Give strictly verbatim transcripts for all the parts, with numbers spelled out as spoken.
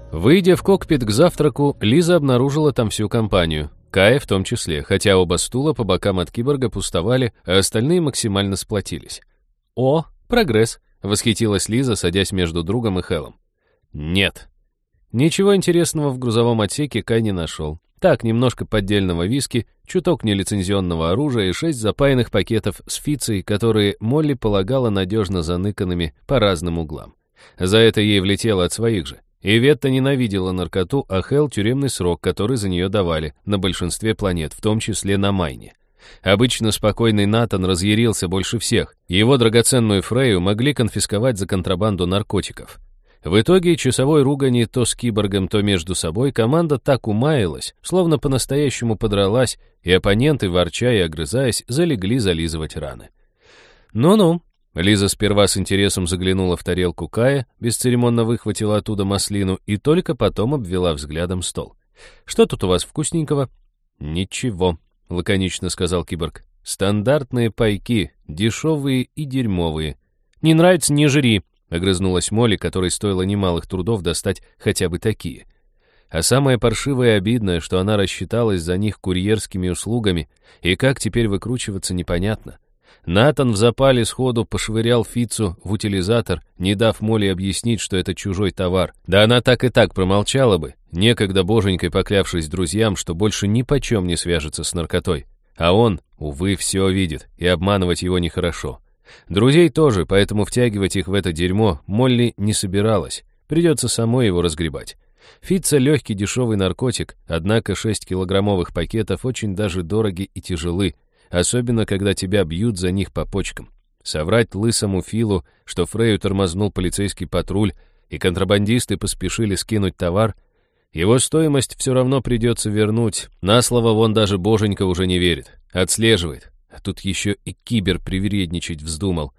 Выйдя в кокпит к завтраку, Лиза обнаружила там всю компанию, Кая в том числе, хотя оба стула по бокам от киборга пустовали, а остальные максимально сплотились. «О, прогресс!» — восхитилась Лиза, садясь между другом и Хелом. «Нет». Ничего интересного в грузовом отсеке Кай не нашел. Так, немножко поддельного виски, чуток нелицензионного оружия и шесть запаянных пакетов с фицей, которые Молли полагала надежно заныканными по разным углам. За это ей влетело от своих же. Иветта ненавидела наркоту, а Хел — тюремный срок, который за нее давали на большинстве планет, в том числе на Майне. Обычно спокойный Натан разъярился больше всех. Его драгоценную Фрейю могли конфисковать за контрабанду наркотиков. В итоге часовой ругани то с киборгом, то между собой команда так умаялась, словно по-настоящему подралась, и оппоненты, ворча и огрызаясь, залегли зализывать раны. «Ну-ну». Лиза сперва с интересом заглянула в тарелку Кая, бесцеремонно выхватила оттуда маслину и только потом обвела взглядом стол. «Что тут у вас вкусненького?» «Ничего», — лаконично сказал киборг. «Стандартные пайки, дешевые и дерьмовые». «Не нравится — не жри», — огрызнулась Молли, которой стоило немалых трудов достать хотя бы такие. А самое паршивое и обидное, что она рассчиталась за них курьерскими услугами, и как теперь выкручиваться, непонятно. Натан в запале сходу пошвырял фицу в утилизатор, не дав Молли объяснить, что это чужой товар. Да она так и так промолчала бы, некогда боженькой поклявшись друзьям, что больше ни почем не свяжется с наркотой. А он, увы, все видит, и обманывать его нехорошо. Друзей тоже, поэтому втягивать их в это дерьмо Молли не собиралась. Придется самой его разгребать. Фица — легкий дешевый наркотик, однако шесть килограммовых пакетов очень даже дороги и тяжелы, особенно когда тебя бьют за них по почкам. Соврать лысому Филу, что Фрею тормознул полицейский патруль, и контрабандисты поспешили скинуть товар, его стоимость все равно придется вернуть. На слово вон даже боженька уже не верит, отслеживает. А тут еще и кибер привередничать вздумал.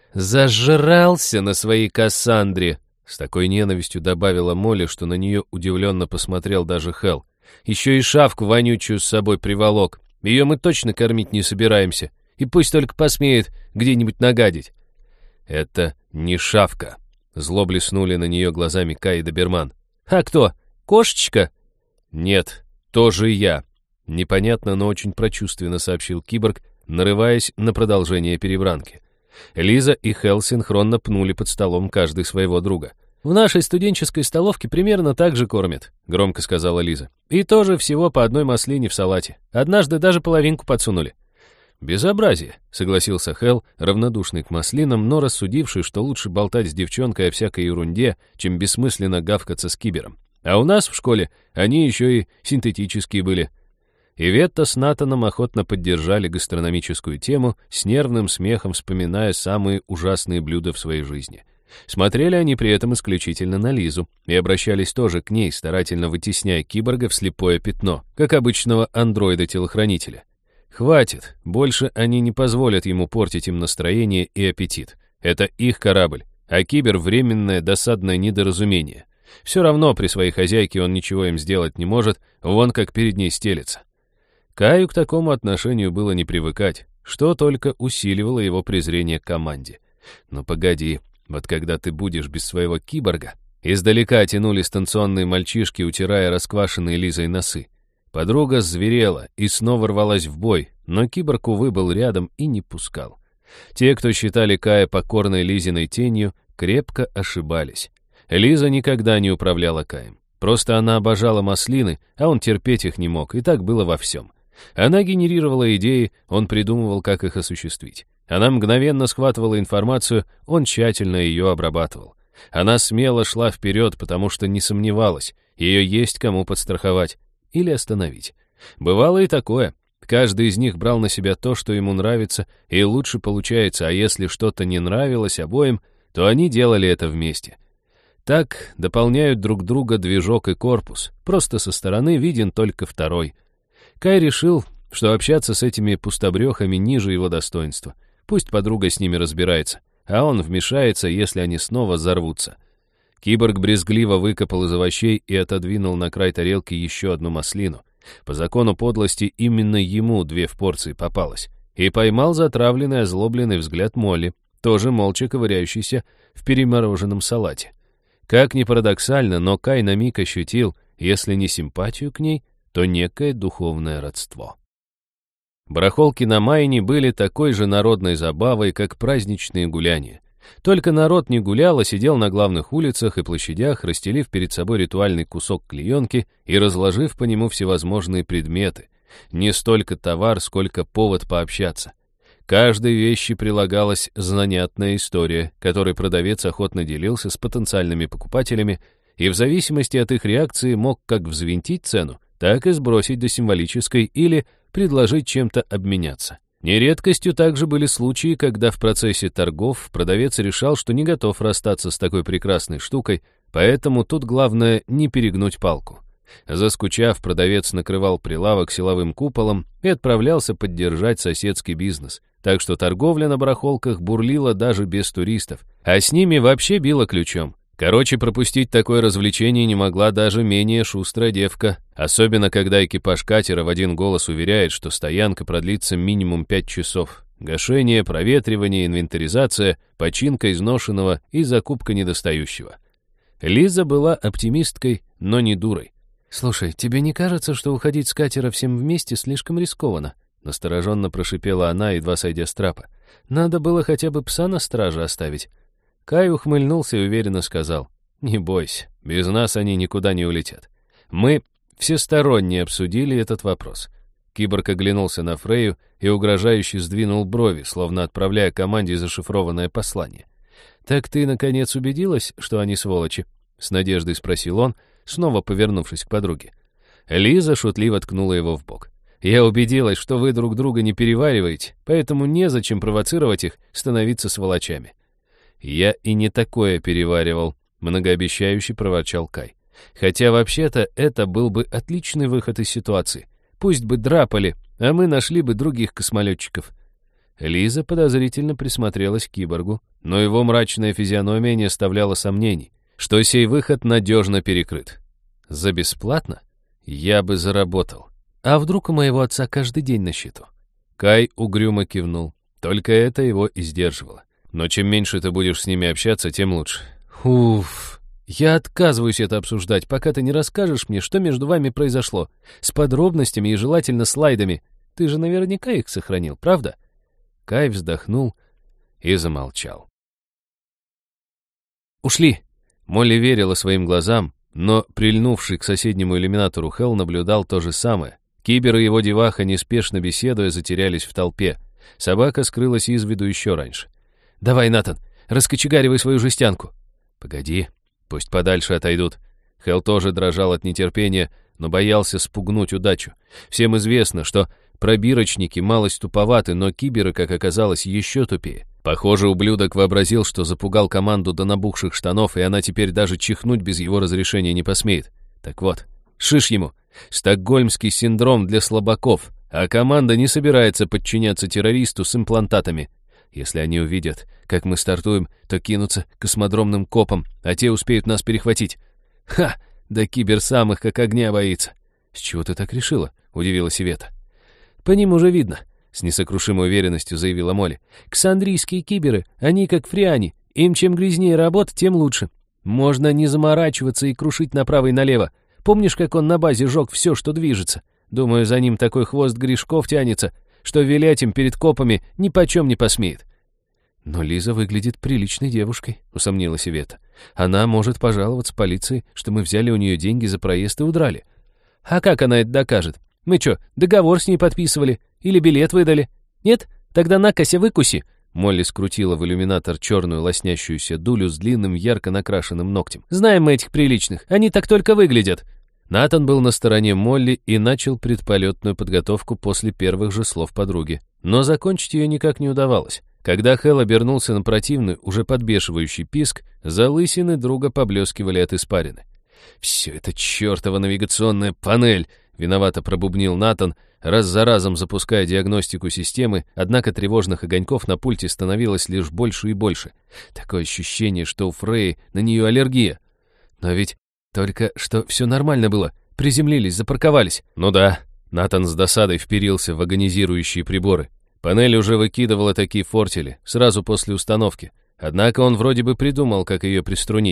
«Зажрался на своей Кассандре!» С такой ненавистью добавила Молли, что на нее удивленно посмотрел даже Хел. «Еще и шавку вонючую с собой приволок. Ее мы точно кормить не собираемся. И пусть только посмеет где-нибудь нагадить». «Это не шавка», — зло блеснули на нее глазами Кай и Доберман. «А кто? Кошечка?» «Нет, тоже я», — непонятно, но очень прочувственно сообщил киборг, нарываясь на продолжение перебранки. Лиза и Хел синхронно пнули под столом каждый своего друга. «В нашей студенческой столовке примерно так же кормят», — громко сказала Лиза. «И тоже всего по одной маслине в салате. Однажды даже половинку подсунули». «Безобразие», — согласился Хел, равнодушный к маслинам, но рассудивший, что лучше болтать с девчонкой о всякой ерунде, чем бессмысленно гавкаться с кибером. «А у нас в школе они еще и синтетические были». Иветта с Натаном охотно поддержали гастрономическую тему, с нервным смехом вспоминая самые ужасные блюда в своей жизни. Смотрели они при этом исключительно на Лизу и обращались тоже к ней, старательно вытесняя киборга в слепое пятно, как обычного андроида-телохранителя. Хватит, больше они не позволят ему портить им настроение и аппетит. Это их корабль, а кибер — временное досадное недоразумение. Все равно при своей хозяйке он ничего им сделать не может, вон как перед ней стелется. Каю к такому отношению было не привыкать, что только усиливало его презрение к команде. «Ну погоди, вот когда ты будешь без своего киборга...» Издалека тянули станционные мальчишки, утирая расквашенные Лизой носы. Подруга зверела и снова рвалась в бой, но киборг, увы, был рядом и не пускал. Те, кто считали Кая покорной Лизиной тенью, крепко ошибались. Лиза никогда не управляла Каем. Просто она обожала маслины, а он терпеть их не мог, и так было во всем. Она генерировала идеи, он придумывал, как их осуществить. Она мгновенно схватывала информацию, он тщательно ее обрабатывал. Она смело шла вперед, потому что не сомневалась, ее есть кому подстраховать или остановить. Бывало и такое. Каждый из них брал на себя то, что ему нравится, и лучше получается, а если что-то не нравилось обоим, то они делали это вместе. Так дополняют друг друга движок и корпус, просто со стороны виден только второй. Кай решил, что общаться с этими пустобрехами ниже его достоинства. Пусть подруга с ними разбирается, а он вмешается, если они снова взорвутся. Киборг брезгливо выкопал из овощей и отодвинул на край тарелки еще одну маслину. По закону подлости именно ему две в порции попалось. И поймал затравленный, озлобленный взгляд Молли, тоже молча ковыряющийся в перемороженном салате. Как ни парадоксально, но Кай на миг ощутил, если не симпатию к ней, то некое духовное родство. Барахолки на Майне были такой же народной забавой, как праздничные гуляния. Только народ не гулял, а сидел на главных улицах и площадях, расстелив перед собой ритуальный кусок клеенки и разложив по нему всевозможные предметы. Не столько товар, сколько повод пообщаться. К каждой вещи прилагалась занятная история, которой продавец охотно делился с потенциальными покупателями, и в зависимости от их реакции мог как взвинтить цену, так и сбросить до символической или предложить чем-то обменяться. Нередкостью также были случаи, когда в процессе торгов продавец решал, что не готов расстаться с такой прекрасной штукой, поэтому тут главное не перегнуть палку. Заскучав, продавец накрывал прилавок силовым куполом и отправлялся поддержать соседский бизнес, так что торговля на барахолках бурлила даже без туристов, а с ними вообще била ключом. Короче, пропустить такое развлечение не могла даже менее шустрая девка, особенно когда экипаж катера в один голос уверяет, что стоянка продлится минимум пять часов. Гашение, проветривание, инвентаризация, починка изношенного и закупка недостающего. Лиза была оптимисткой, но не дурой. «Слушай, тебе не кажется, что уходить с катера всем вместе слишком рискованно?» Настороженно прошипела она, едва сойдя с трапа. «Надо было хотя бы пса на страже оставить». Кай ухмыльнулся и уверенно сказал: «Не бойся, без нас они никуда не улетят. Мы всесторонне обсудили этот вопрос». Киборг оглянулся на Фрейю и угрожающе сдвинул брови, словно отправляя команде зашифрованное послание. «Так ты, наконец, убедилась, что они сволочи?» — с надеждой спросил он, снова повернувшись к подруге. Лиза шутливо ткнула его в бок. «Я убедилась, что вы друг друга не перевариваете, поэтому незачем провоцировать их становиться сволочами». «Я и не такое переваривал», — многообещающе проворчал Кай. «Хотя вообще-то это был бы отличный выход из ситуации. Пусть бы драпали, а мы нашли бы других космолетчиков». Лиза подозрительно присмотрелась к киборгу, но его мрачная физиономия не оставляла сомнений, что сей выход надежно перекрыт. «За бесплатно? Я бы заработал. А вдруг у моего отца каждый день на счету?» Кай угрюмо кивнул. Только это его и сдерживало. «Но чем меньше ты будешь с ними общаться, тем лучше». «Уф, я отказываюсь это обсуждать, пока ты не расскажешь мне, что между вами произошло. С подробностями и желательно слайдами. Ты же наверняка их сохранил, правда?» Кай вздохнул и замолчал. «Ушли!» Молли верила своим глазам, но прильнувший к соседнему иллюминатору Хелл наблюдал то же самое. Кибер и его деваха, неспешно беседуя, затерялись в толпе. Собака скрылась из виду еще раньше. «Давай, Натан, раскочегаривай свою жестянку». «Погоди, пусть подальше отойдут». Хелл тоже дрожал от нетерпения, но боялся спугнуть удачу. Всем известно, что пробирочники малость туповаты, но киберы, как оказалось, еще тупее. Похоже, ублюдок вообразил, что запугал команду до набухших штанов, и она теперь даже чихнуть без его разрешения не посмеет. Так вот, шиш ему. Стокгольмский синдром для слабаков, а команда не собирается подчиняться террористу с имплантатами. Если они увидят, как мы стартуем, то кинутся к космодромным копам, а те успеют нас перехватить. Ха! Да кибер сам их как огня боится. «С чего ты так решила?» — удивилась Ивета. «По ним уже видно», — с несокрушимой уверенностью заявила Молли. «Ксандрийские киберы, они как фриане. Им чем грязнее работа, тем лучше. Можно не заморачиваться и крушить направо и налево. Помнишь, как он на базе жег все, что движется? Думаю, за ним такой хвост грешков тянется, что вилять им перед копами ни почем не посмеет». «Но Лиза выглядит приличной девушкой», — усомнилась Ивета. «Она может пожаловаться полиции, что мы взяли у нее деньги за проезд и удрали». «А как она это докажет? Мы что, договор с ней подписывали? Или билет выдали? Нет? Тогда накося выкуси». Молли скрутила в иллюминатор черную лоснящуюся дулю с длинным ярко накрашенным ногтем. «Знаем мы этих приличных, они так только выглядят». Натан был на стороне Молли и начал предполетную подготовку после первых же слов подруги. Но закончить ее никак не удавалось. Когда Хелл обернулся на противный, уже подбешивающий писк, залысины друга поблескивали от испарины. «Все это чертова навигационная панель!» — виновато пробубнил Натан, раз за разом запуская диагностику системы, однако тревожных огоньков на пульте становилось лишь больше и больше. Такое ощущение, что у Фреи на нее аллергия. Но ведь только что все нормально было. Приземлились, запарковались. Ну да, Натан с досадой вперился в агонизирующие приборы. Панель уже выкидывала такие фортели, сразу после установки. Однако он вроде бы придумал, как ее приструнить.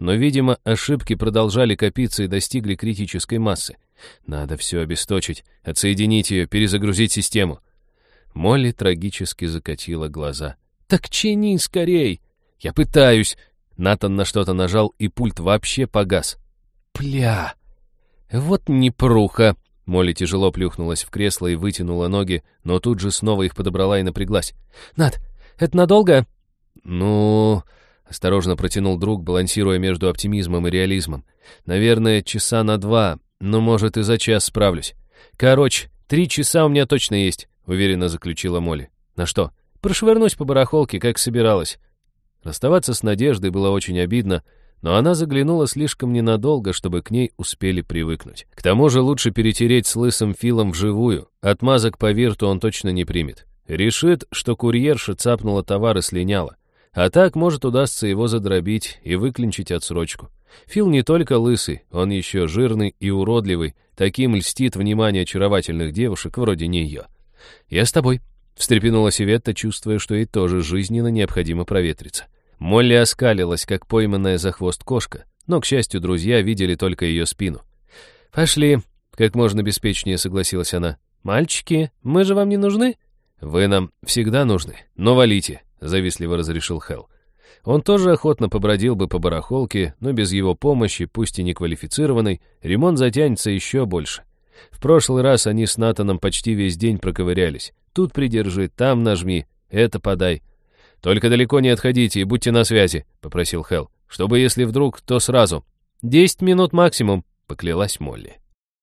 но, видимо, ошибки продолжали копиться и достигли критической массы. Надо все обесточить, отсоединить ее, перезагрузить систему. Молли трагически закатила глаза. «Так чини скорей!» «Я пытаюсь!» Натан на что-то нажал, и пульт вообще погас. «Пля! Вот непруха!» Молли тяжело плюхнулась в кресло и вытянула ноги, но тут же снова их подобрала и напряглась. «Нат, это надолго?» «Ну...» — осторожно протянул друг, балансируя между оптимизмом и реализмом. «Наверное, часа на два, но, может, и за час справлюсь. Короче, три часа у меня точно есть», — уверенно заключила Молли. «На что? Прошвырнусь по барахолке, как собиралась». Расставаться с Надеждой было очень обидно, но она заглянула слишком ненадолго, чтобы к ней успели привыкнуть. К тому же лучше перетереть с лысым Филом вживую, отмазок по вирту он точно не примет. Решит, что курьерша цапнула товар и слиняла. А так, может, удастся его задробить и выклинчить отсрочку. Фил не только лысый, он еще жирный и уродливый, таким льстит внимание очаровательных девушек вроде нее. «Я с тобой», — встрепенулась Иветта, чувствуя, что ей тоже жизненно необходимо проветриться. Молли оскалилась, как пойманная за хвост кошка, но, к счастью, друзья видели только ее спину. «Пошли», — как можно беспечнее согласилась она. «Мальчики, мы же вам не нужны?» «Вы нам всегда нужны, но валите», — завистливо разрешил Хелл. Он тоже охотно побродил бы по барахолке, но без его помощи, пусть и неквалифицированной, ремонт затянется еще больше. В прошлый раз они с Натаном почти весь день проковырялись. Тут придержи, там нажми, это подай. «Только далеко не отходите и будьте на связи», — попросил Хелл. «Чтобы, если вдруг, то сразу». «Десять минут максимум», — поклялась Молли.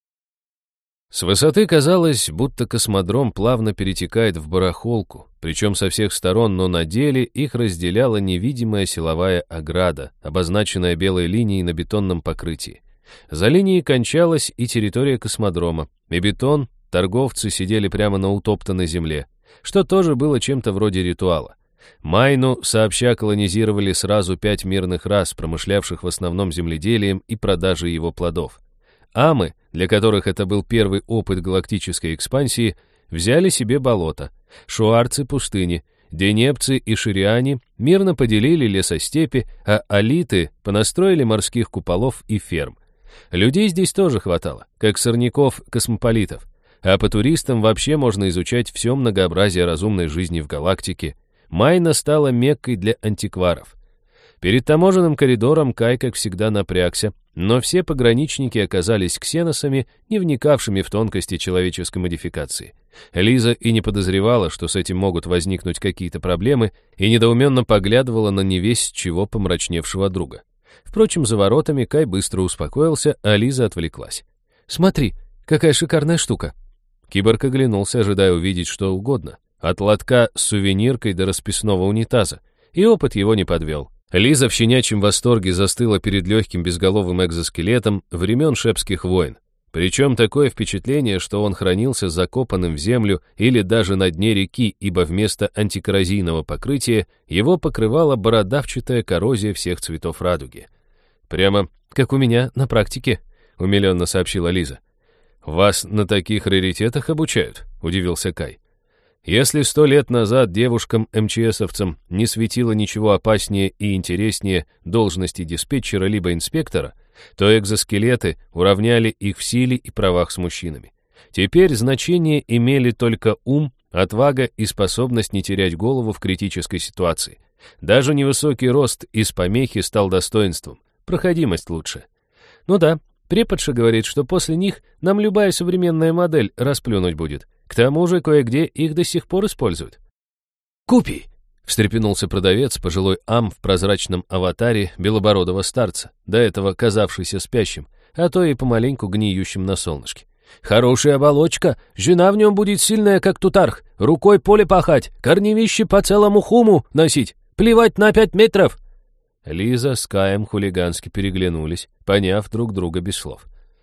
С высоты казалось, будто космодром плавно перетекает в барахолку, причем со всех сторон, но на деле их разделяла невидимая силовая ограда, обозначенная белой линией на бетонном покрытии. За линией кончалась и территория космодрома, и бетон, торговцы сидели прямо на утоптанной земле, что тоже было чем-то вроде ритуала. Майну сообща колонизировали сразу пять мирных рас, промышлявших в основном земледелием и продажей его плодов. Амы, для которых это был первый опыт галактической экспансии, взяли себе болото. Шуарцы — пустыни. Денепцы и шириане мирно поделили лесостепи, а алиты понастроили морских куполов и ферм. Людей здесь тоже хватало, как сорняков-космополитов. А по туристам вообще можно изучать все многообразие разумной жизни в галактике. Майна стала меккой для антикваров. Перед таможенным коридором Кай, как всегда, напрягся, но все пограничники оказались ксеносами, не вникавшими в тонкости человеческой модификации. Лиза и не подозревала, что с этим могут возникнуть какие-то проблемы, и недоуменно поглядывала на невесть чего помрачневшего друга. Впрочем, за воротами Кай быстро успокоился, а Лиза отвлеклась. «Смотри, какая шикарная штука!» Киборг оглянулся, ожидая увидеть что угодно. От лотка с сувениркой до расписного унитаза. И опыт его не подвел. Лиза в щенячьем восторге застыла перед легким безголовым экзоскелетом времен шепских войн. Причем такое впечатление, что он хранился закопанным в землю или даже на дне реки, ибо вместо антикоррозийного покрытия его покрывала бородавчатая коррозия всех цветов радуги. «Прямо как у меня на практике», — умиленно сообщила Лиза. «Вас на таких раритетах обучают?» — удивился Кай. Если сто лет назад девушкам-МЧСовцам не светило ничего опаснее и интереснее должности диспетчера либо инспектора, то экзоскелеты уравняли их в силе и правах с мужчинами. Теперь значение имели только ум, отвага и способность не терять голову в критической ситуации. Даже невысокий рост из помехи стал достоинством, проходимость лучше. Ну да, преподша говорит, что после них нам любая современная модель расплюнуть будет. К тому же кое-где их до сих пор используют. «Купи!» — встрепенулся продавец, пожилой ам в прозрачном аватаре белобородого старца, до этого казавшийся спящим, а то и помаленьку гниющим на солнышке. «Хорошая оболочка, жена в нем будет сильная, как тутарх, рукой поле пахать, корневище по целому хуму носить, плевать на пять метров!» Лиза с Каем хулигански переглянулись, поняв друг друга без слов.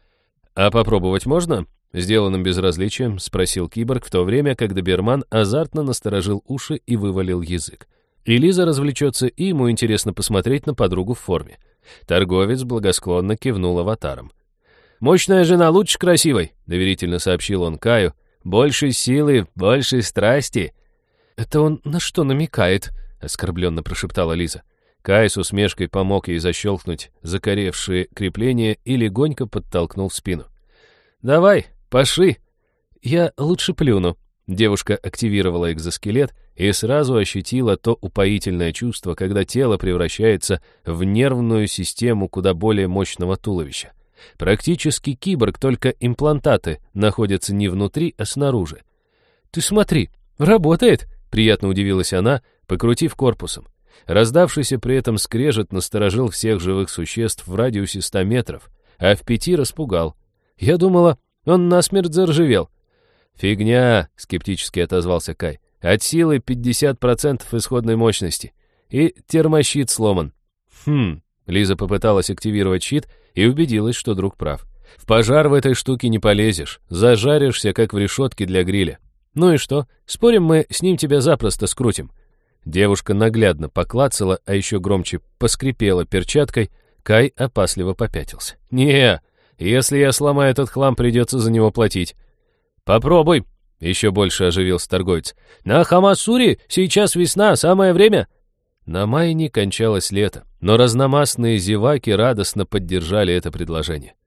«А попробовать можно?» Сделанным безразличием спросил киборг в то время, как доберман азартно насторожил уши и вывалил язык. И Лиза развлечется, и ему интересно посмотреть на подругу в форме. Торговец благосклонно кивнул аватаром. «Мощная жена лучше красивой», — доверительно сообщил он Каю. «Больше силы, больше страсти». «Это он на что намекает?» — оскорбленно прошептала Лиза. Кай с усмешкой помог ей защелкнуть закоревшие крепления и легонько подтолкнул в спину. «Давай, поши!» «Я лучше плюну». Девушка активировала экзоскелет и сразу ощутила то упоительное чувство, когда тело превращается в нервную систему куда более мощного туловища. Практически киборг, только имплантаты находятся не внутри, а снаружи. «Ты смотри, работает!» — приятно удивилась она, покрутив корпусом. Раздавшийся при этом скрежет насторожил всех живых существ в радиусе ста метров, а в пяти распугал. Я думала, он насмерть заржавел. «Фигня!» — скептически отозвался Кай. «От силы пятьдесят процентов исходной мощности. И термощит сломан». «Хм...» — Лиза попыталась активировать щит и убедилась, что друг прав. «В пожар в этой штуке не полезешь. Зажаришься, как в решетке для гриля. Ну и что? Спорим, мы с ним тебя запросто скрутим». Девушка наглядно поклацала, а еще громче поскрипела перчаткой. Кай опасливо попятился. «Не, если я сломаю этот хлам, придется за него платить». «Попробуй», — еще больше оживился торговец. «На Хамасури сейчас весна, самое время». На Майне кончалось лето, но разномастные зеваки радостно поддержали это предложение.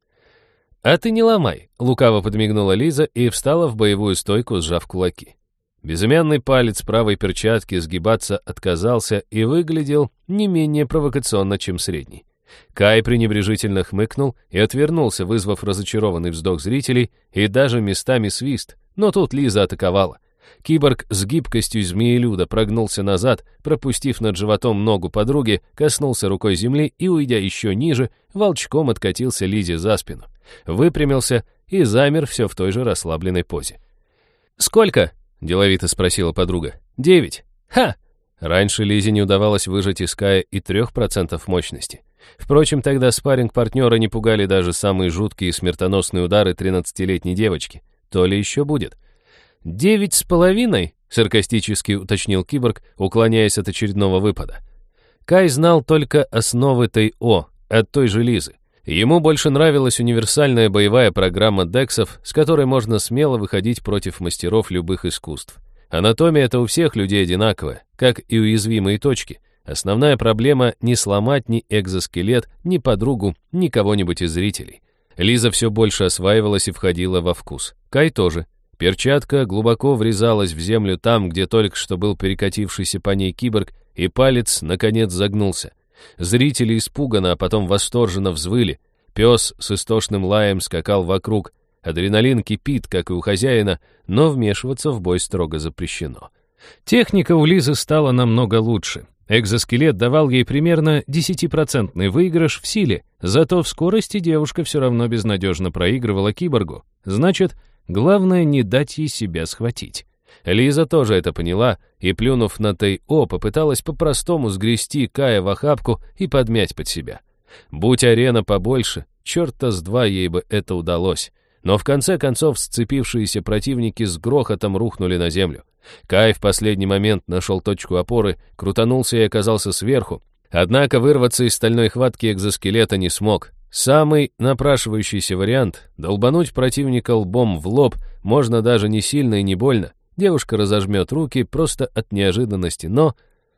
«А ты не ломай», — лукаво подмигнула Лиза и встала в боевую стойку, сжав кулаки. Безымянный палец правой перчатки сгибаться отказался и выглядел не менее провокационно, чем средний. Кай пренебрежительно хмыкнул и отвернулся, вызвав разочарованный вздох зрителей и даже местами свист, но тут Лиза атаковала. Киборг с гибкостью змеелюда прогнулся назад, пропустив над животом ногу подруги, коснулся рукой земли и, уйдя еще ниже, волчком откатился Лизе за спину. Выпрямился и замер все в той же расслабленной позе. «Сколько?» — деловито спросила подруга. «Девять». «Ха!» Раньше Лизе не удавалось выжать из Кая и трех процентов мощности. Впрочем, тогда спарринг-партнера не пугали даже самые жуткие и смертоносные удары тринадцатилетней девочки. То ли еще будет. «Девять с половиной?» — саркастически уточнил киборг, уклоняясь от очередного выпада. Кай знал только основы Тэй-О от той же Лизы. Ему больше нравилась универсальная боевая программа дексов, с которой можно смело выходить против мастеров любых искусств. Анатомия — это у всех людей одинаковая, как и уязвимые точки. Основная проблема — не сломать ни экзоскелет, ни подругу, ни кого-нибудь из зрителей. Лиза все больше осваивалась и входила во вкус. Кай тоже. Перчатка глубоко врезалась в землю там, где только что был перекатившийся по ней киборг, и палец, наконец, загнулся. Зрители испуганно, а потом восторженно взвыли. Пес с истошным лаем скакал вокруг. Адреналин кипит, как и у хозяина, но вмешиваться в бой строго запрещено. Техника у Лизы стала намного лучше. Экзоскелет давал ей примерно десятипроцентный выигрыш в силе, зато в скорости девушка все равно безнадежно проигрывала киборгу. Значит, главное не дать ей себя схватить. Лиза тоже это поняла и, плюнув на Тэй-О, попыталась по-простому сгрести Кая в охапку и подмять под себя. Будь арена побольше, черта с два ей бы это удалось. Но в конце концов сцепившиеся противники с грохотом рухнули на землю. Кай в последний момент нашел точку опоры, крутанулся и оказался сверху. Однако вырваться из стальной хватки экзоскелета не смог. Самый напрашивающийся вариант — долбануть противника лбом в лоб, можно даже не сильно и не больно. Девушка разожмет руки просто от неожиданности, но...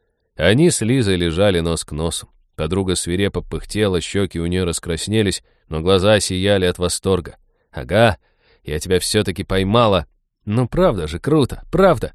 Они с Лизой лежали нос к носу. Подруга свирепо пыхтела, щеки у нее раскраснелись, но глаза сияли от восторга. «Ага, я тебя все-таки поймала. Ну правда же, круто, правда».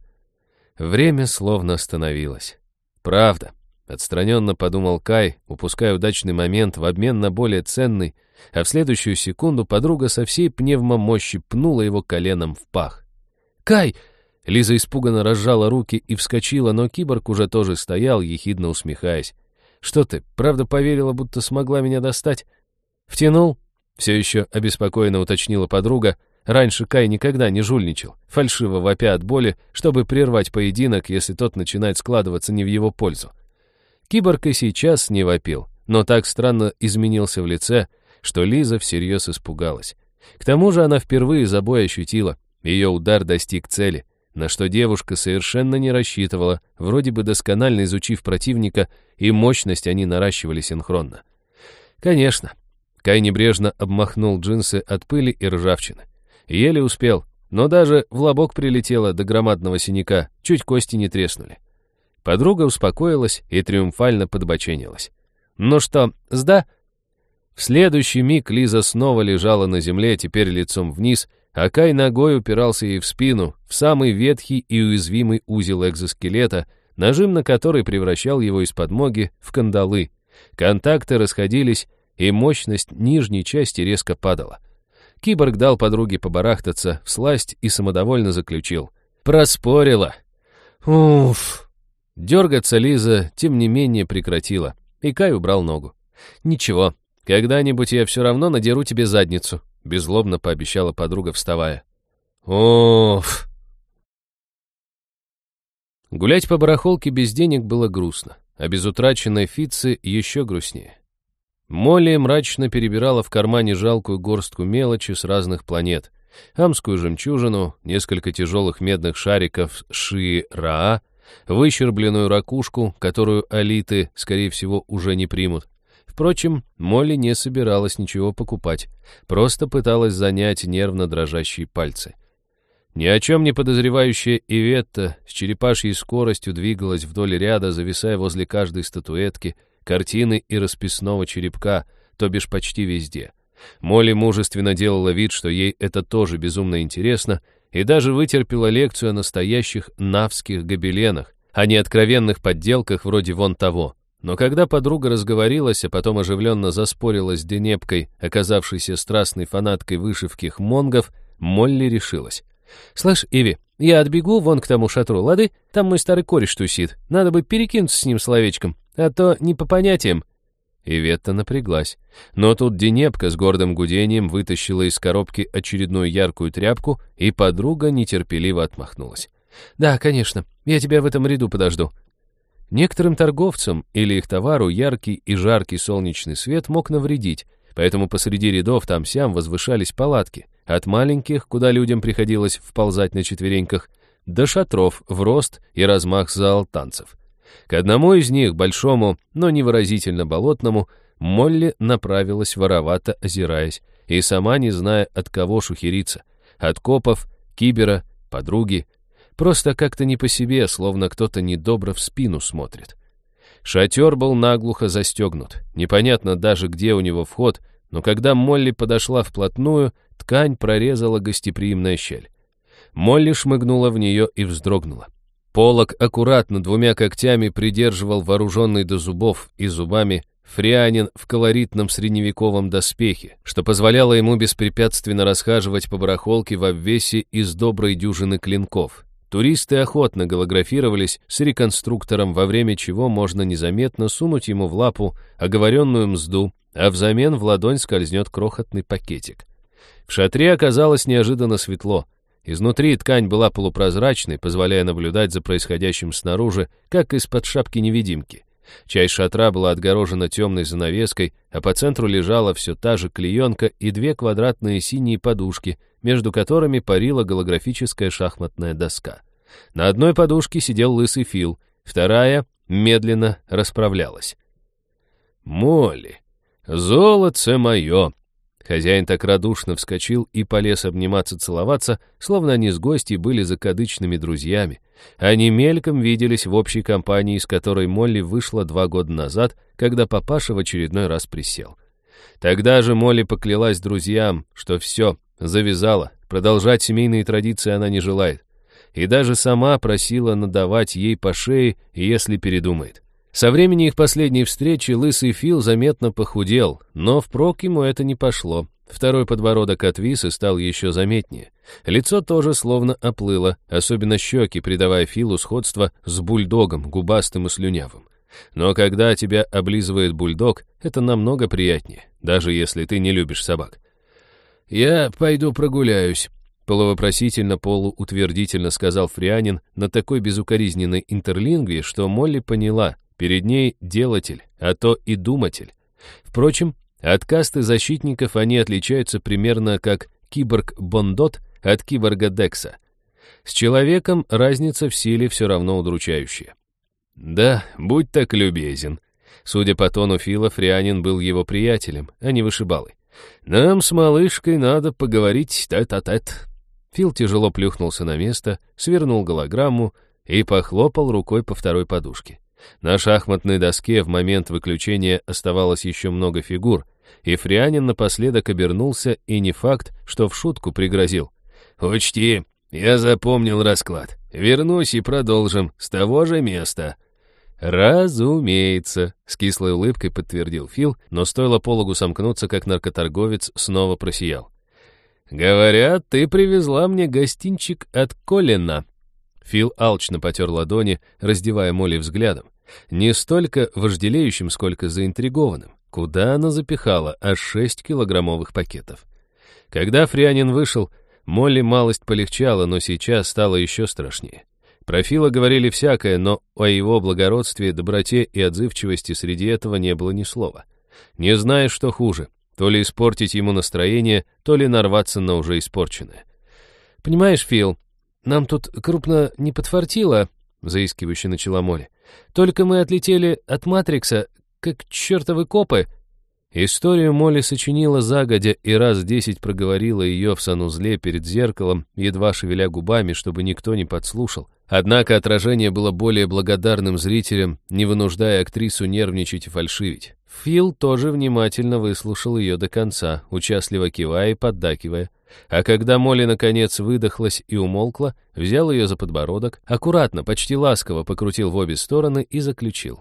Время словно остановилось. «Правда», — отстраненно подумал Кай, упуская удачный момент в обмен на более ценный, а в следующую секунду подруга со всей пневмомощи пнула его коленом в пах. «Кай!» — Лиза испуганно разжала руки и вскочила, но киборг уже тоже стоял, ехидно усмехаясь. «Что ты, правда поверила, будто смогла меня достать?» «Втянул?» — все еще обеспокоенно уточнила подруга. Раньше Кай никогда не жульничал, фальшиво вопя от боли, чтобы прервать поединок, если тот начинает складываться не в его пользу. Киборг и сейчас не вопил, но так странно изменился в лице, что Лиза всерьез испугалась. К тому же она впервые за бой ощутила, ее удар достиг цели, на что девушка совершенно не рассчитывала, вроде бы досконально изучив противника, и мощность они наращивали синхронно. Конечно. Кай небрежно обмахнул джинсы от пыли и ржавчины. Еле успел, но даже в лобок прилетело до громадного синяка, чуть кости не треснули. Подруга успокоилась и триумфально подбоченилась. «Ну что, сда?» В следующий миг Лиза снова лежала на земле, теперь лицом вниз, а Кай ногой упирался ей в спину, в самый ветхий и уязвимый узел экзоскелета, нажим на который превращал его из подмоги в кандалы. Контакты расходились, и мощность нижней части резко падала. Киборг дал подруге побарахтаться всласть и самодовольно заключил. «Проспорила!» «Уф!» Дергаться Лиза, тем не менее, прекратила, и Кай убрал ногу. «Ничего, когда-нибудь я все равно надеру тебе задницу», — беззлобно пообещала подруга, вставая. «Уф!» Гулять по барахолке без денег было грустно, а без утраченной Фитцы еще грустнее. Молли мрачно перебирала в кармане жалкую горстку мелочи с разных планет. Амскую жемчужину, несколько тяжелых медных шариков Ши-Раа, выщербленную ракушку, которую алиты, скорее всего, уже не примут. Впрочем, Молли не собиралась ничего покупать, просто пыталась занять нервно дрожащие пальцы. Ни о чем не подозревающая Иветта с черепашьей скоростью двигалась вдоль ряда, зависая возле каждой статуэтки, картины и расписного черепка, то бишь почти везде. Молли мужественно делала вид, что ей это тоже безумно интересно, и даже вытерпела лекцию о настоящих навских гобеленах, а не откровенных подделках вроде вон того. Но когда подруга разговорилась, а потом оживленно заспорила с Денепкой, оказавшейся страстной фанаткой вышивки хмонгов, Молли решилась. «Слышь, Иви, я отбегу вон к тому шатру, лады? Там мой старый кореш тусит. Надо бы перекинуться с ним словечком, а то не по понятиям». Иветта напряглась. Но тут Денепка с гордым гудением вытащила из коробки очередную яркую тряпку, и подруга нетерпеливо отмахнулась. «Да, конечно, я тебя в этом ряду подожду». Некоторым торговцам или их товару яркий и жаркий солнечный свет мог навредить, поэтому посреди рядов там-сям возвышались палатки, от маленьких, куда людям приходилось вползать на четвереньках, до шатров в рост и размах зал танцев. К одному из них, большому, но невыразительно болотному, Молли направилась, воровато озираясь, и сама не зная, от кого шухериться. От копов, кибера, подруги. Просто как-то не по себе, словно кто-то недобро в спину смотрит. Шатер был наглухо застегнут. Непонятно даже, где у него вход, но когда Молли подошла вплотную, ткань прорезала гостеприимная щель. Молли шмыгнула в нее и вздрогнула. Полог аккуратно двумя когтями придерживал вооруженный до зубов и зубами фрианин в колоритном средневековом доспехе, что позволяло ему беспрепятственно расхаживать по барахолке в обвесе из доброй дюжины клинков. Туристы охотно голографировались с реконструктором, во время чего можно незаметно сунуть ему в лапу оговоренную мзду, а взамен в ладонь скользнет крохотный пакетик. В шатре оказалось неожиданно светло. Изнутри ткань была полупрозрачной, позволяя наблюдать за происходящим снаружи, как из-под шапки-невидимки. Часть шатра была отгорожена темной занавеской, а по центру лежала все та же клеенка и две квадратные синие подушки, между которыми парила голографическая шахматная доска. На одной подушке сидел лысый Фил, вторая медленно расправлялась. «Молли, золотце мое!» Хозяин так радушно вскочил и полез обниматься, целоваться, словно они с гостей были закадычными друзьями. Они мельком виделись в общей компании, из которой Молли вышла два года назад, когда папаша в очередной раз присел. Тогда же Молли поклялась друзьям, что все, завязала, продолжать семейные традиции она не желает. И даже сама просила надавать ей по шее, если передумает. Со времени их последней встречи лысый Фил заметно похудел, но впрок ему это не пошло. Второй подбородок отвис и стал еще заметнее. Лицо тоже словно оплыло, особенно щеки, придавая Филу сходство с бульдогом, губастым и слюнявым. Но когда тебя облизывает бульдог, это намного приятнее, даже если ты не любишь собак. «Я пойду прогуляюсь», — полувопросительно, полуутвердительно сказал фрианин на такой безукоризненной интерлингве, что Молли поняла — перед ней делатель, а то и думатель. Впрочем, от касты защитников они отличаются примерно как киборг-бондот от киборга-декса. С человеком разница в силе все равно удручающая. «Да, будь так любезен». Судя по тону Фила, фрианин был его приятелем, а не вышибалой. «Нам с малышкой надо поговорить тет-а-тет». Фил тяжело плюхнулся на место, свернул голограмму и похлопал рукой по второй подушке. На шахматной доске в момент выключения оставалось еще много фигур, и Фрианин напоследок обернулся и не факт, что в шутку пригрозил. «Учти, я запомнил расклад. Вернусь и продолжим с того же места». «Разумеется», — с кислой улыбкой подтвердил Фил, но стоило пологу сомкнуться, как наркоторговец снова просиял. «Говорят, ты привезла мне гостинчик от Колина». Фил алчно потер ладони, раздевая Молли взглядом. Не столько вожделеющим, сколько заинтригованным. Куда она запихала аж шесть килограммовых пакетов? Когда Фрианин вышел, Молли малость полегчала, но сейчас стало еще страшнее. Про Фила говорили всякое, но о его благородстве, доброте и отзывчивости среди этого не было ни слова. Не знаешь, что хуже, то ли испортить ему настроение, то ли нарваться на уже испорченное. «Понимаешь, Фил, нам тут крупно не подфартило», — заискивающе начала Молли. «Только мы отлетели от Матрикса, как чертовы копы». Историю Молли сочинила загодя и раз десять проговорила ее в санузле перед зеркалом, едва шевеля губами, чтобы никто не подслушал. Однако отражение было более благодарным зрителям, не вынуждая актрису нервничать и фальшивить. Фил тоже внимательно выслушал ее до конца, участливо кивая и поддакивая. А когда Молли наконец выдохлась и умолкла, взял ее за подбородок, аккуратно, почти ласково покрутил в обе стороны и заключил.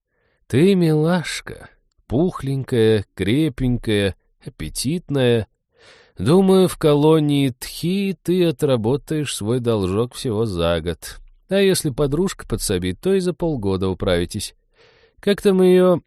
«Ты, милашка, пухленькая, крепенькая, аппетитная. Думаю, в колонии Тхи ты отработаешь свой должок всего за год. А если подружка подсобит, то и за полгода управитесь. Как там ее...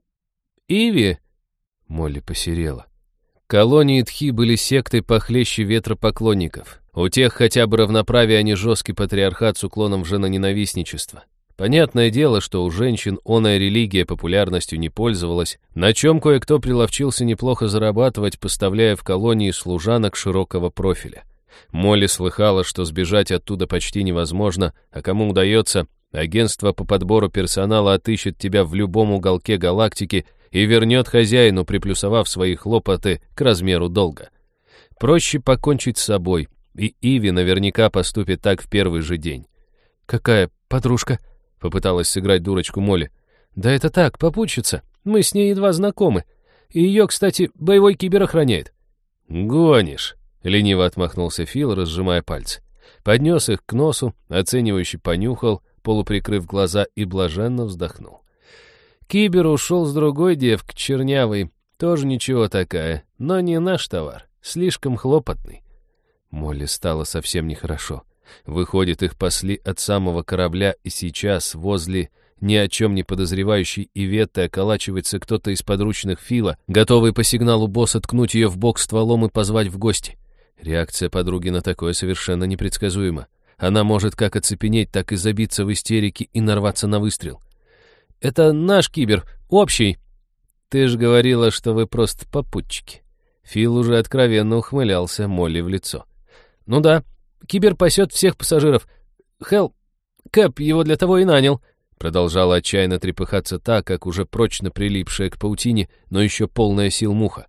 Иви?» Молли посерела. Колонии Тхи были сектой похлеще ветропоклонников. У тех хотя бы равноправие, а не жесткий патриархат с уклоном в женоненавистничество. Понятное дело, что у женщин оная религия популярностью не пользовалась, на чем кое-кто приловчился неплохо зарабатывать, поставляя в колонии служанок широкого профиля. Молли слыхала, что сбежать оттуда почти невозможно, а кому удается, агентство по подбору персонала отыщет тебя в любом уголке галактики и вернет хозяину, приплюсовав свои хлопоты к размеру долга. Проще покончить с собой, и Иви наверняка поступит так в первый же день. «Какая подружка?» — попыталась сыграть дурочку Молли. «Да это так, попутчица. Мы с ней едва знакомы. И ее, кстати, боевой кибер охраняет». «Гонишь», — лениво отмахнулся Фил, разжимая пальцы. Поднес их к носу, оценивающе понюхал, полуприкрыв глаза, и блаженно вздохнул. «Кибер ушел с другой девки, чернявой. Тоже ничего такая, но не наш товар. Слишком хлопотный». Молли стало совсем нехорошо. Выходит, их пасли от самого корабля, и сейчас возле ни о чем не подозревающей Иветты околачивается кто-то из подручных Фила, готовый по сигналу босса ткнуть ее в бок стволом и позвать в гости. Реакция подруги на такое совершенно непредсказуема. Она может как оцепенеть, так и забиться в истерике и нарваться на выстрел. «Это наш кибер, общий». «Ты ж говорила, что вы просто попутчики». Фил уже откровенно ухмылялся Молли в лицо. «Ну да, кибер пасет всех пассажиров. Хелл, Кэп его для того и нанял», продолжала отчаянно трепыхаться та, как уже прочно прилипшая к паутине, но еще полная сил муха.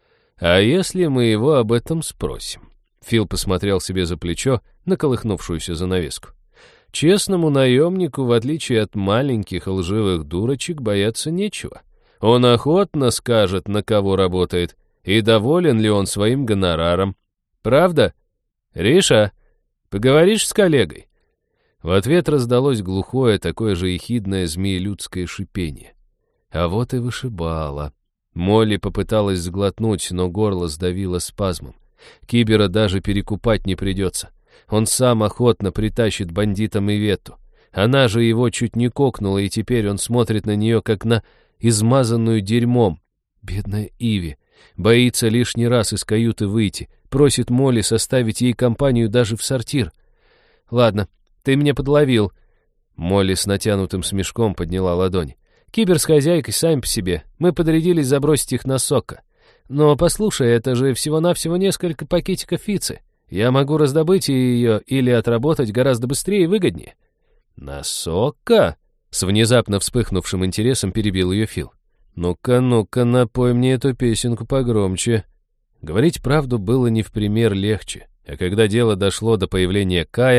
«А если мы его об этом спросим?» Фил посмотрел себе за плечо на колыхнувшуюся занавеску. «Честному наемнику, в отличие от маленьких лживых дурочек, бояться нечего. Он охотно скажет, на кого работает, и доволен ли он своим гонораром. Правда? Риша, поговоришь с коллегой?» В ответ раздалось глухое, такое же ехидное змеелюдское шипение. А вот и вышибала. Молли попыталась сглотнуть, но горло сдавило спазмом. Кибера даже перекупать не придется. Он сам охотно притащит бандитам Иветту. Она же его чуть не кокнула, и теперь он смотрит на нее, как на измазанную дерьмом. Бедная Иви. Боится лишний раз из каюты выйти. Просит Молли составить ей компанию даже в сортир. «Ладно, ты меня подловил». Молли с натянутым смешком подняла ладонь. «Кибер с хозяйкой сами по себе. Мы подрядились забросить их на Сокко. Но послушай, это же всего-навсего несколько пакетиков фицы. Я могу раздобыть ее или отработать гораздо быстрее и выгоднее». «На Сокко?» С внезапно вспыхнувшим интересом перебил ее Фил. «Ну-ка, ну-ка, напой мне эту песенку погромче». Говорить правду было не в пример легче, а когда дело дошло до появления Кая,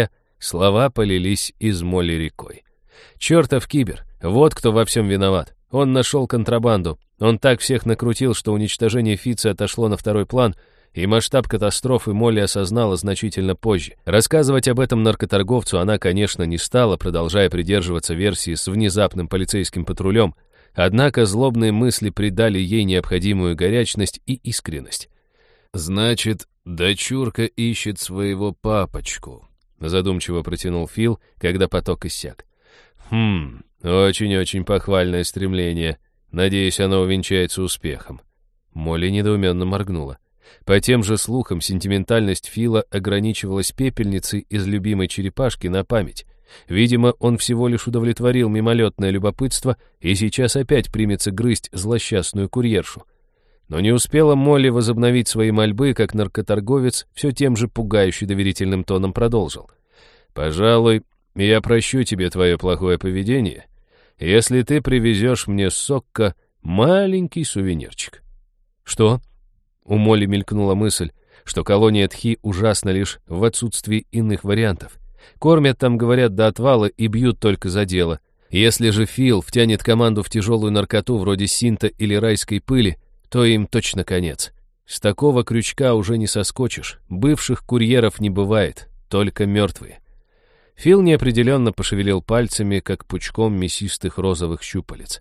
Слова полились из Молли рекой. Чертов Кибер, вот кто во всем виноват. Он нашел контрабанду. Он так всех накрутил, что уничтожение Фитца отошло на второй план, и масштаб катастрофы Молли осознала значительно позже. Рассказывать об этом наркоторговцу она, конечно, не стала, продолжая придерживаться версии с внезапным полицейским патрулем, однако злобные мысли придали ей необходимую горячность и искренность. «Значит, дочурка ищет своего папочку», — задумчиво протянул Фил, когда поток иссяк. «Хм, очень-очень похвальное стремление. Надеюсь, оно увенчается успехом». Молли недоуменно моргнула. По тем же слухам, сентиментальность Фила ограничивалась пепельницей из любимой черепашки на память. Видимо, он всего лишь удовлетворил мимолетное любопытство и сейчас опять примется грызть злосчастную курьершу. Но не успела Молли возобновить свои мольбы, как наркоторговец все тем же пугающе доверительным тоном продолжил. «Пожалуй, я прощу тебе твое плохое поведение, если ты привезешь мне с Сокка маленький сувенирчик». «Что?» У Молли мелькнула мысль, что колония Тхи ужасна лишь в отсутствии иных вариантов. Кормят там, говорят, до отвала и бьют только за дело. Если же Фил втянет команду в тяжелую наркоту вроде синта или райской пыли, то им точно конец. С такого крючка уже не соскочишь. Бывших курьеров не бывает, только мертвые. Фил неопределенно пошевелил пальцами, как пучком мясистых розовых щупалец.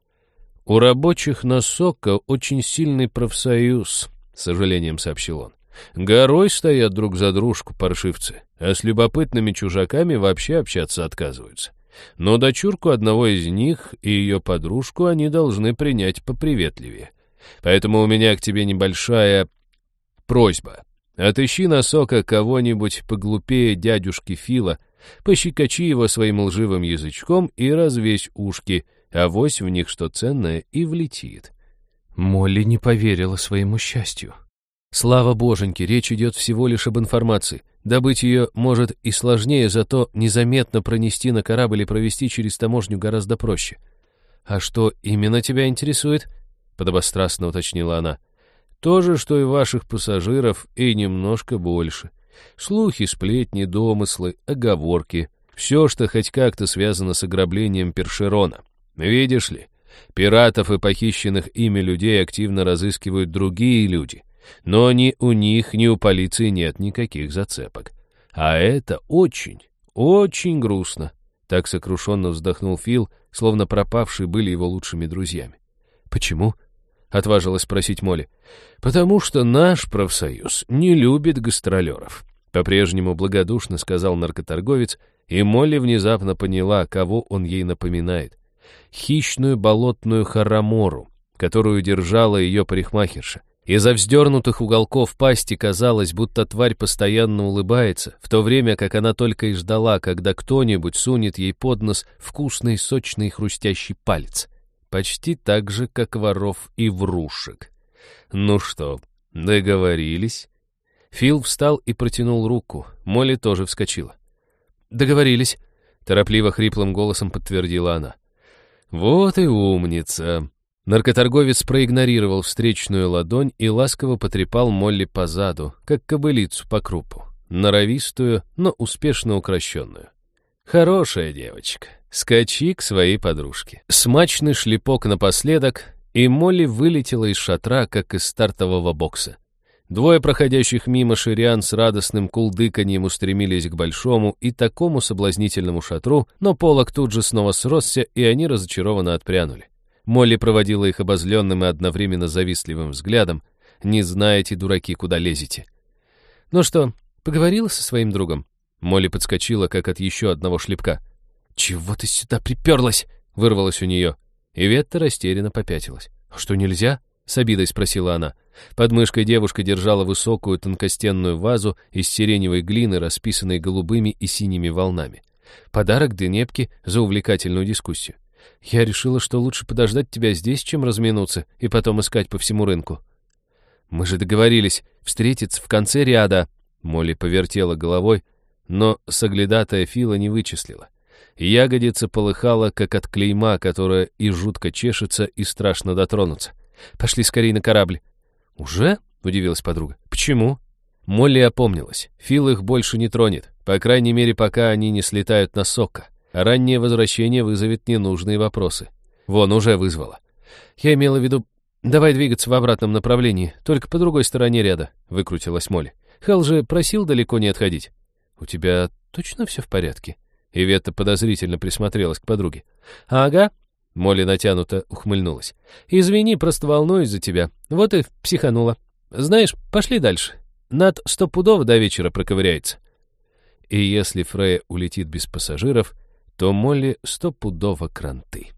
«У рабочих на Сокко очень сильный профсоюз», — с сожалением сообщил он. «Горой стоят друг за дружку паршивцы, а с любопытными чужаками вообще общаться отказываются. Но дочурку одного из них и ее подружку они должны принять поприветливее. Поэтому у меня к тебе небольшая просьба. Отыщи на Сокко кого-нибудь поглупее дядюшки Фила, пощекочи его своим лживым язычком и развесь ушки, авось в них что ценное и влетит». Молли не поверила своему счастью. Слава боженьке, речь идет всего лишь об информации. Добыть ее может и сложнее, зато незаметно пронести на корабль и провести через таможню гораздо проще. «А что именно тебя интересует?» — подобострастно уточнила она. «То же, что и ваших пассажиров, и немножко больше. Слухи, сплетни, домыслы, оговорки. Все, что хоть как-то связано с ограблением Першерона. Видишь ли, пиратов и похищенных ими людей активно разыскивают другие люди, но ни у них, ни у полиции нет никаких зацепок. А это очень, очень грустно». Так сокрушенно вздохнул Фил, словно пропавшие были его лучшими друзьями. «Почему?» — отважилась спросить Молли. «Потому что наш профсоюз не любит гастролеров», — по-прежнему благодушно сказал наркоторговец, и Молли внезапно поняла, кого он ей напоминает. Хищную болотную харамору, которую держала ее парикмахерша. Из-за вздернутых уголков пасти казалось, будто тварь постоянно улыбается, в то время как она только и ждала, когда кто-нибудь сунет ей под нос вкусный, сочный, хрустящий палец. Почти так же, как воров и врушек. «Ну что, договорились?» Фил встал и протянул руку. Молли тоже вскочила. «Договорились», — торопливо хриплым голосом подтвердила она. «Вот и умница». Наркоторговец проигнорировал встречную ладонь и ласково потрепал Молли по заду, как кобылицу по крупу, норовистую, но успешно укращенную. «Хорошая девочка, скачи к своей подружке». Смачный шлепок напоследок, и Молли вылетела из шатра, как из стартового бокса. Двое проходящих мимо шириан с радостным кулдыканьем устремились к большому и такому соблазнительному шатру, но полог тут же снова сросся, и они разочарованно отпрянули. Молли проводила их обозленным и одновременно завистливым взглядом. «Не знаете, дураки, куда лезете». «Ну что, поговорила со своим другом?» Молли подскочила, как от еще одного шлепка. «Чего ты сюда приперлась?» — вырвалось у нее. Иветта растерянно попятилась. «Что, нельзя?» — с обидой спросила она. Под мышкой девушка держала высокую тонкостенную вазу из сиреневой глины, расписанной голубыми и синими волнами. Подарок Денепке за увлекательную дискуссию. «Я решила, что лучше подождать тебя здесь, чем разминуться и потом искать по всему рынку». «Мы же договорились встретиться в конце ряда». Молли повертела головой, но соглядатая Фила не вычислила. Ягодица полыхала, как от клейма, которое и жутко чешется, и страшно дотронуться. «Пошли скорее на корабль». «Уже?» — удивилась подруга. «Почему?» Молли опомнилась. Фил их больше не тронет, по крайней мере, пока они не слетают на Сокко. Раннее возвращение вызовет ненужные вопросы. Вон, уже вызвала. Я имела в виду, давай двигаться в обратном направлении, только по другой стороне ряда, выкрутилась Молли. Хал же просил далеко не отходить. У тебя точно все в порядке? Иветта подозрительно присмотрелась к подруге. Ага. Молли натянуто ухмыльнулась. Извини, просто волнуюсь за тебя. Вот и психанула. Знаешь, пошли дальше. Над стопудово до вечера проковыряется. И если Фрея улетит без пассажиров, то Молли стопудово кранты.